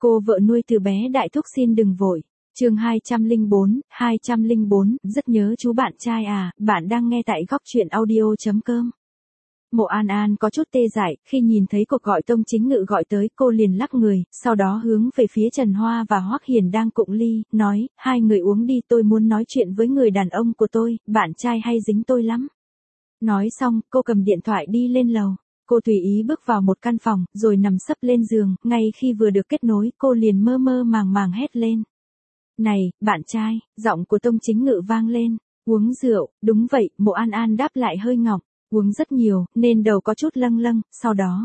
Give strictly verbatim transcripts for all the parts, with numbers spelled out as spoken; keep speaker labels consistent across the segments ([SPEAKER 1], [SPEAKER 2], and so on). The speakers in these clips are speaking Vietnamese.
[SPEAKER 1] Cô vợ nuôi từ bé đại thúc xin đừng vội. Chương hai trăm lẻ bốn, hai trăm lẻ bốn, rất nhớ chú bạn trai à, bạn đang nghe tại góc truyện audio chấm com. Mộ An An có chút tê dại, khi nhìn thấy cuộc gọi Tông Chính Ngự gọi tới, cô liền lắc người, sau đó hướng về phía Trần Hoa và Hoắc Hiền đang cụng ly, nói, hai người uống đi, tôi muốn nói chuyện với người đàn ông của tôi, bạn trai hay dính tôi lắm. Nói xong, cô cầm điện thoại đi lên lầu. Cô tùy ý bước vào một căn phòng, rồi nằm sấp lên giường, ngay khi vừa được kết nối, cô liền mơ mơ màng màng hét lên. Này, bạn trai, giọng của Tông Chính Ngự vang lên, uống rượu, đúng vậy, Mộ An An đáp lại hơi ngọng, uống rất nhiều, nên đầu có chút lâng lâng, sau đó.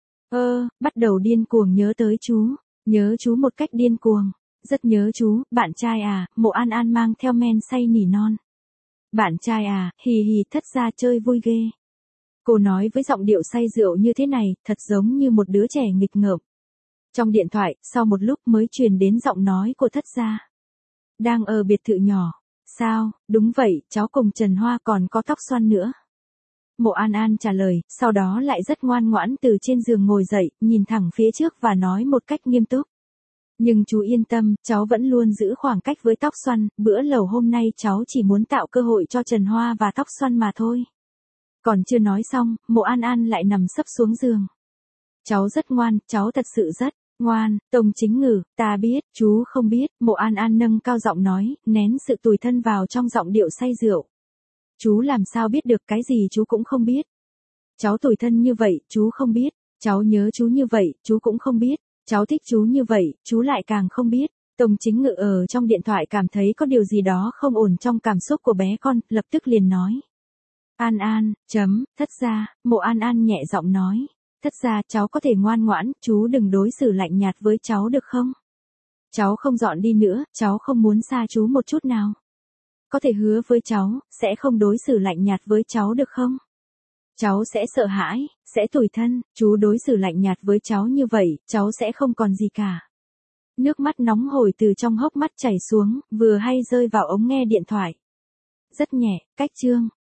[SPEAKER 1] Ơ, bắt đầu điên cuồng nhớ tới chú, nhớ chú một cách điên cuồng, rất nhớ chú, bạn trai à, Mộ An An mang theo men say nỉ non. Bạn trai à, hì hì, thất ra chơi vui ghê. Cô nói với giọng điệu say rượu như thế này, thật giống như một đứa trẻ nghịch ngợm. Trong điện thoại, sau một lúc mới truyền đến giọng nói của thất gia. Đang ở biệt thự nhỏ. Sao, đúng vậy, cháu cùng Trần Hoa còn có tóc xoăn nữa. Mộ An An trả lời, sau đó lại rất ngoan ngoãn từ trên giường ngồi dậy, nhìn thẳng phía trước và nói một cách nghiêm túc. Nhưng chú yên tâm, cháu vẫn luôn giữ khoảng cách với tóc xoăn, bữa lẩu hôm nay cháu chỉ muốn tạo cơ hội cho Trần Hoa và tóc xoăn mà thôi. Còn chưa nói xong, Mộ An An lại nằm sấp xuống giường. Cháu rất ngoan, cháu thật sự rất ngoan, Tông Chính Ngự, ta biết, chú không biết, Mộ An An nâng cao giọng nói, nén sự tủi thân vào trong giọng điệu say rượu. Chú làm sao biết được cái gì chú cũng không biết. Cháu tủi thân như vậy, chú không biết. Cháu nhớ chú như vậy, chú cũng không biết. Cháu thích chú như vậy, chú lại càng không biết. Tông Chính Ngự ở trong điện thoại cảm thấy có điều gì đó không ổn trong cảm xúc của bé con, lập tức liền nói. An An, chấm, thất gia, Mộ An An nhẹ giọng nói. Thất gia, cháu có thể ngoan ngoãn, chú đừng đối xử lạnh nhạt với cháu được không? Cháu không dọn đi nữa, cháu không muốn xa chú một chút nào. Có thể hứa với cháu, sẽ không đối xử lạnh nhạt với cháu được không? Cháu sẽ sợ hãi, sẽ tủi thân, chú đối xử lạnh nhạt với cháu như vậy, cháu sẽ không còn gì cả. Nước mắt nóng hổi từ trong hốc mắt chảy xuống, vừa hay rơi vào ống nghe điện thoại. Rất nhẹ, cách chương.